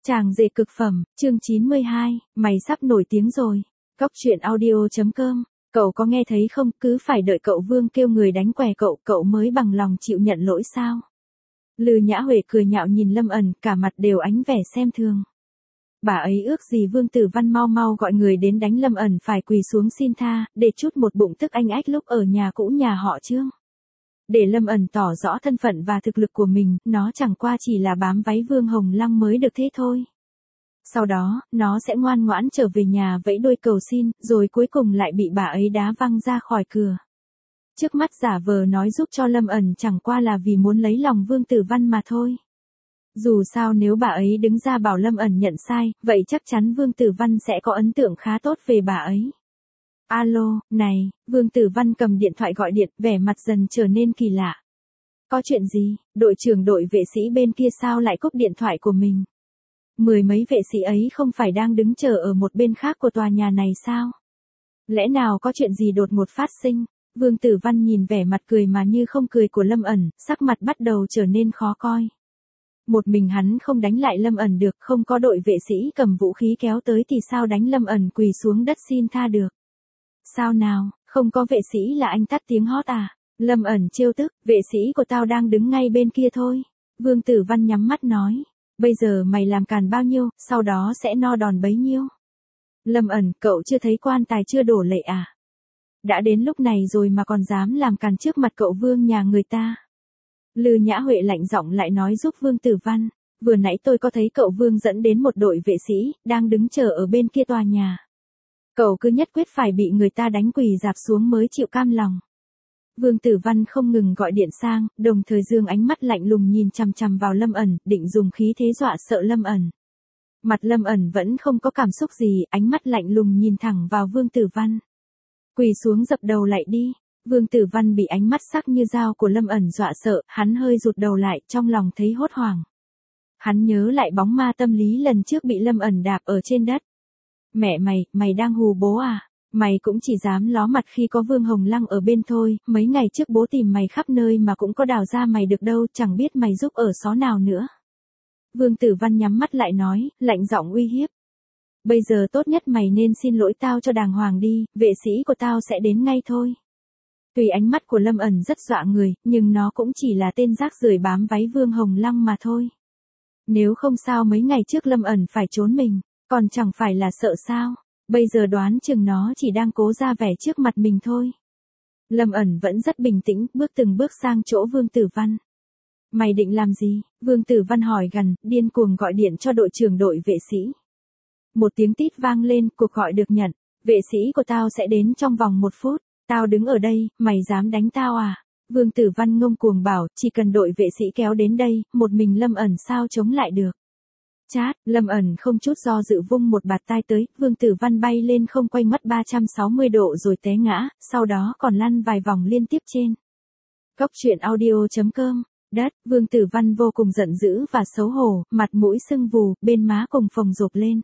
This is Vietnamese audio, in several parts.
Chàng rể cực phẩm, chương 92, mày sắp nổi tiếng rồi. Cóc truyện audio.com, cậu có nghe thấy không, cứ phải đợi cậu Vương kêu người đánh què cậu mới bằng lòng chịu nhận lỗi sao? Lư Nhã Huệ cười nhạo nhìn Lâm ẩn, cả mặt đều ánh vẻ xem thường. Bà ấy ước gì Vương Tử Văn mau mau gọi người đến đánh Lâm ẩn phải quỳ xuống xin tha, để chút một bụng tức anh ách lúc ở nhà cũ nhà họ Trương. Để Lâm ẩn tỏ rõ thân phận và thực lực của mình, nó chẳng qua chỉ là bám váy Vương Hồng Lăng mới được thế thôi. Sau đó, nó sẽ ngoan ngoãn trở về nhà vẫy đuôi cầu xin, rồi cuối cùng lại bị bà ấy đá văng ra khỏi cửa. Trước mắt giả vờ nói giúp cho Lâm ẩn chẳng qua là vì muốn lấy lòng Vương Tử Văn mà thôi. Dù sao nếu bà ấy đứng ra bảo Lâm ẩn nhận sai, vậy chắc chắn Vương Tử Văn sẽ có ấn tượng khá tốt về bà ấy. Alo, này, Vương Tử Văn cầm điện thoại gọi điện, vẻ mặt dần trở nên kỳ lạ. Có chuyện gì, đội trưởng đội vệ sĩ bên kia sao lại cúp điện thoại của mình? Mười mấy vệ sĩ ấy không phải đang đứng chờ ở một bên khác của tòa nhà này sao? Lẽ nào có chuyện gì đột ngột phát sinh? Vương Tử Văn nhìn vẻ mặt cười mà như không cười của Lâm ẩn, sắc mặt bắt đầu trở nên khó coi. Một mình hắn không đánh lại Lâm ẩn được, không có đội vệ sĩ cầm vũ khí kéo tới thì sao đánh Lâm ẩn quỳ xuống đất xin tha được? Sao nào, không có vệ sĩ là anh tắt tiếng hót à? Lâm ẩn trêu tức, vệ sĩ của tao đang đứng ngay bên kia thôi. Vương Tử Văn nhắm mắt nói, bây giờ mày làm càn bao nhiêu, sau đó sẽ no đòn bấy nhiêu. Lâm ẩn, cậu chưa thấy quan tài chưa đổ lệ à? Đã đến lúc này rồi mà còn dám làm càn trước mặt cậu Vương nhà người ta. Lư Nhã Huệ lạnh giọng lại nói giúp Vương Tử Văn, vừa nãy tôi có thấy cậu Vương dẫn đến một đội vệ sĩ, đang đứng chờ ở bên kia tòa nhà. Cậu cứ nhất quyết phải bị người ta đánh quỳ dạp xuống mới chịu cam lòng. Vương Tử Văn không ngừng gọi điện sang, đồng thời dương ánh mắt lạnh lùng nhìn chằm chằm vào Lâm ẩn, định dùng khí thế dọa sợ Lâm ẩn. Mặt Lâm ẩn vẫn không có cảm xúc gì, ánh mắt lạnh lùng nhìn thẳng vào Vương Tử Văn. Quỳ xuống dập đầu lại đi. Vương Tử Văn bị ánh mắt sắc như dao của Lâm ẩn dọa sợ, hắn hơi rụt đầu lại, trong lòng thấy hốt hoảng. Hắn nhớ lại bóng ma tâm lý lần trước bị Lâm ẩn đạp ở trên đất. Mẹ mày đang hù bố à? Mày cũng chỉ dám ló mặt khi có Vương Hồng Lăng ở bên thôi, mấy ngày trước bố tìm mày khắp nơi mà cũng có đào ra mày được đâu, chẳng biết mày giúp ở xó nào nữa. Vương Tử Văn nhắm mắt lại nói, lạnh giọng uy hiếp. Bây giờ tốt nhất mày nên xin lỗi tao cho đàng hoàng đi, vệ sĩ của tao sẽ đến ngay thôi. Tuy ánh mắt của Lâm ẩn rất dọa người, nhưng nó cũng chỉ là tên rác rưởi bám váy Vương Hồng Lăng mà thôi. Nếu không sao mấy ngày trước Lâm ẩn phải trốn mình, còn chẳng phải là sợ sao, bây giờ đoán chừng nó chỉ đang cố ra vẻ trước mặt mình thôi. Lâm ẩn vẫn rất bình tĩnh, bước từng bước sang chỗ Vương Tử Văn. Mày định làm gì? Vương Tử Văn hỏi gằn, điên cuồng gọi điện cho đội trưởng đội vệ sĩ. Một tiếng tít vang lên, cuộc gọi được nhận, vệ sĩ của tao sẽ đến trong vòng 1 phút. Tao đứng ở đây, mày dám đánh tao à? Vương Tử Văn ngông cuồng bảo, chỉ cần đội vệ sĩ kéo đến đây, một mình Lâm ẩn sao chống lại được. Chát, Lâm ẩn không chút do dự vung một bạt tai tới, Vương Tử Văn bay lên không quay ngoắt 360 độ rồi té ngã, sau đó còn lăn vài vòng liên tiếp trên. Cóc truyện audio.com, đất, Vương Tử Văn vô cùng giận dữ và xấu hổ, mặt mũi sưng vù, bên má cùng phồng rộp lên.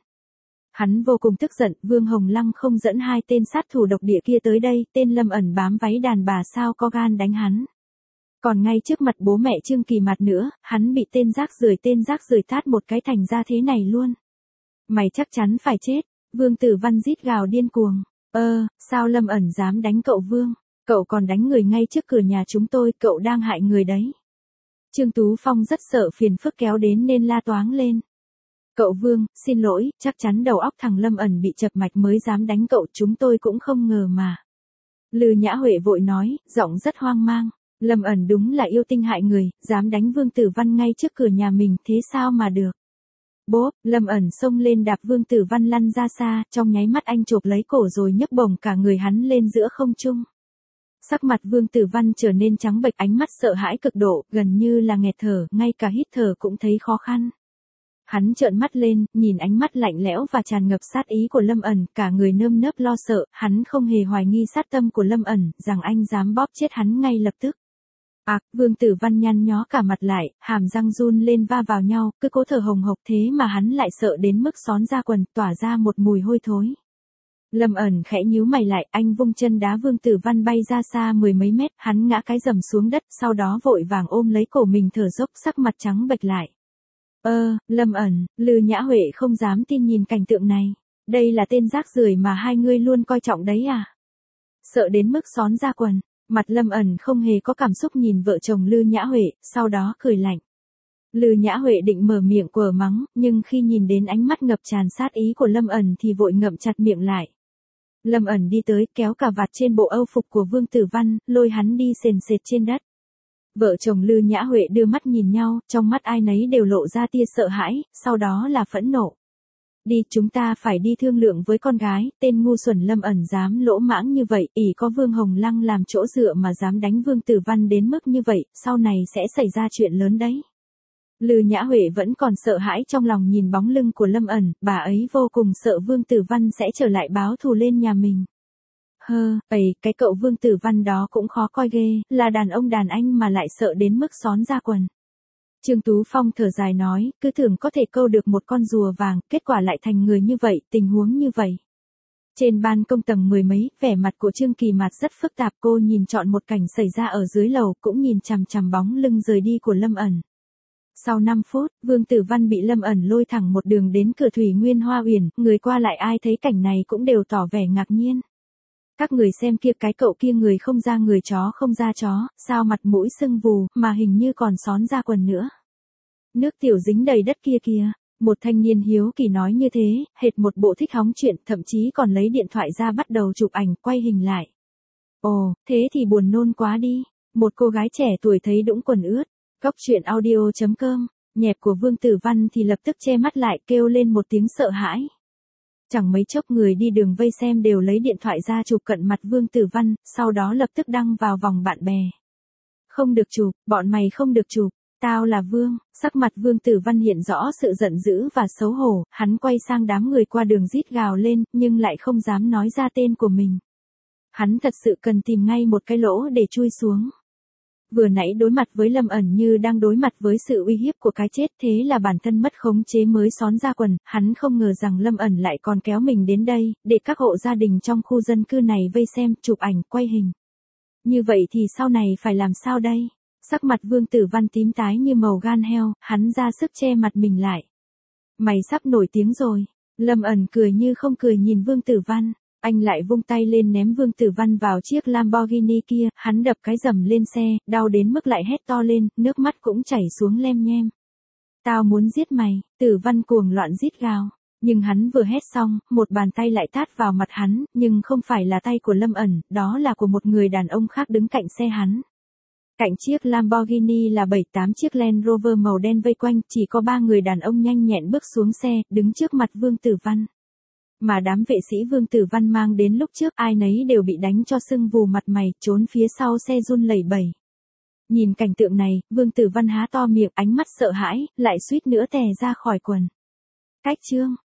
Hắn vô cùng tức giận, Vương Hồng Lăng không dẫn 2 tên sát thủ độc địa kia tới đây, tên Lâm ẩn bám váy đàn bà sao có gan đánh hắn. Còn ngay trước mặt bố mẹ Trương Kỳ Mạt nữa, hắn bị tên rác rưởi tát một cái thành ra thế này luôn. Mày chắc chắn phải chết, Vương Tử Văn rít gào điên cuồng. Sao Lâm ẩn dám đánh cậu Vương, cậu còn đánh người ngay trước cửa nhà chúng tôi, cậu đang hại người đấy. Trương Tú Phong rất sợ phiền phức kéo đến nên la toáng lên. Cậu Vương, xin lỗi, chắc chắn đầu óc thằng Lâm ẩn bị chập mạch mới dám đánh cậu, chúng tôi cũng không ngờ mà. Lư Nhã Huệ vội nói, giọng rất hoang mang. Lâm ẩn đúng là yêu tinh hại người, dám đánh Vương Tử Văn ngay trước cửa nhà mình, thế sao mà được. Bốp, Lâm ẩn xông lên đạp Vương Tử Văn lăn ra xa, trong nháy mắt anh chộp lấy cổ rồi nhấc bổng cả người hắn lên giữa không trung. Sắc mặt Vương Tử Văn trở nên trắng bệch, ánh mắt sợ hãi cực độ, gần như là nghẹt thở, ngay cả hít thở cũng thấy khó khăn. Hắn trợn mắt lên, nhìn ánh mắt lạnh lẽo và tràn ngập sát ý của Lâm ẩn, cả người nơm nớp lo sợ, hắn không hề hoài nghi sát tâm của Lâm ẩn, rằng anh dám bóp chết hắn ngay lập tức. Vương Tử Văn nhăn nhó cả mặt lại, hàm răng run lên va vào nhau, cứ cố thở hồng hộc thế mà hắn lại sợ đến mức xón ra quần, tỏa ra một mùi hôi thối. Lâm ẩn khẽ nhíu mày lại, anh vung chân đá Vương Tử Văn bay ra xa 10 mấy mét, hắn ngã cái rầm xuống đất, sau đó vội vàng ôm lấy cổ mình thở dốc, sắc mặt trắng bệch lại. Lâm ẩn, Lư Nhã Huệ không dám tin nhìn cảnh tượng này. Đây là tên rác rưởi mà hai ngươi luôn coi trọng đấy à? Sợ đến mức xón ra quần, mặt Lâm ẩn không hề có cảm xúc nhìn vợ chồng Lư Nhã Huệ, sau đó cười lạnh. Lư Nhã Huệ định mở miệng quở mắng, nhưng khi nhìn đến ánh mắt ngập tràn sát ý của Lâm ẩn thì vội ngậm chặt miệng lại. Lâm ẩn đi tới kéo cà vạt trên bộ âu phục của Vương Tử Văn, lôi hắn đi sền sệt trên đất. Vợ chồng Lư Nhã Huệ đưa mắt nhìn nhau, trong mắt ai nấy đều lộ ra tia sợ hãi, sau đó là phẫn nộ. Đi, chúng ta phải đi thương lượng với con gái, tên ngu xuẩn Lâm ẩn dám lỗ mãng như vậy, ỷ có Vương Hồng Lăng làm chỗ dựa mà dám đánh Vương Tử Văn đến mức như vậy, sau này sẽ xảy ra chuyện lớn đấy. Lư Nhã Huệ vẫn còn sợ hãi trong lòng nhìn bóng lưng của Lâm ẩn, bà ấy vô cùng sợ Vương Tử Văn sẽ trở lại báo thù lên nhà mình. Cái cậu Vương Tử Văn đó cũng khó coi ghê, là đàn ông đàn anh mà lại sợ đến mức xón ra quần. Trương Tú Phong thở dài nói, cứ tưởng có thể câu được một con rùa vàng, kết quả lại thành người như vậy, tình huống như vậy. Trên ban công tầng 10 mấy, vẻ mặt của Trương Kỳ Mạt rất phức tạp, cô nhìn trọn một cảnh xảy ra ở dưới lầu, cũng nhìn chằm chằm bóng lưng rời đi của Lâm ẩn. Sau 5 phút, Vương Tử Văn bị Lâm ẩn lôi thẳng một đường đến cửa Thủy Nguyên Hoa Uyển, người qua lại ai thấy cảnh này cũng đều tỏ vẻ ngạc nhiên. Các người xem kia, cái cậu kia người không ra người chó không ra chó, sao mặt mũi sưng vù, mà hình như còn xón ra quần nữa. Nước tiểu dính đầy đất kia kìa. Một thanh niên hiếu kỳ nói như thế, hệt một bộ thích hóng chuyện, thậm chí còn lấy điện thoại ra bắt đầu chụp ảnh, quay hình lại. Ồ, thế thì buồn nôn quá đi. Một cô gái trẻ tuổi thấy đũng quần ướt. Cóc truyện audio.com, nhẹp của Vương Tử Văn thì lập tức che mắt lại, kêu lên một tiếng sợ hãi. Chẳng mấy chốc người đi đường vây xem đều lấy điện thoại ra chụp cận mặt Vương Tử Văn, sau đó lập tức đăng vào vòng bạn bè. Không được chụp, bọn mày không được chụp, tao là Vương. Sắc mặt Vương Tử Văn hiện rõ sự giận dữ và xấu hổ, hắn quay sang đám người qua đường rít gào lên, nhưng lại không dám nói ra tên của mình. Hắn thật sự cần tìm ngay một cái lỗ để chui xuống. Vừa nãy đối mặt với Lâm ẩn như đang đối mặt với sự uy hiếp của cái chết, thế là bản thân mất khống chế mới xón ra quần, hắn không ngờ rằng Lâm ẩn lại còn kéo mình đến đây, để các hộ gia đình trong khu dân cư này vây xem, chụp ảnh, quay hình. Như vậy thì sau này phải làm sao đây? Sắc mặt Vương Tử Văn tím tái như màu gan heo, hắn ra sức che mặt mình lại. Mày sắp nổi tiếng rồi. Lâm ẩn cười như không cười nhìn Vương Tử Văn. Anh lại vung tay lên ném Vương Tử Văn vào chiếc Lamborghini kia, hắn đập cái rầm lên xe, đau đến mức lại hét to lên, nước mắt cũng chảy xuống lem nhem. Tao muốn giết mày, Tử Văn cuồng loạn rít gào. Nhưng hắn vừa hét xong, một bàn tay lại tát vào mặt hắn, nhưng không phải là tay của Lâm ẩn, đó là của một người đàn ông khác đứng cạnh xe hắn. Cạnh chiếc Lamborghini là 7-8 chiếc Land Rover màu đen vây quanh, chỉ có 3 người đàn ông nhanh nhẹn bước xuống xe, đứng trước mặt Vương Tử Văn. Mà đám vệ sĩ Vương Tử Văn mang đến lúc trước ai nấy đều bị đánh cho sưng vù mặt mày, trốn phía sau xe run lẩy bẩy. Nhìn cảnh tượng này, Vương Tử Văn há to miệng, ánh mắt sợ hãi, lại suýt nữa tè ra khỏi quần. Cách chương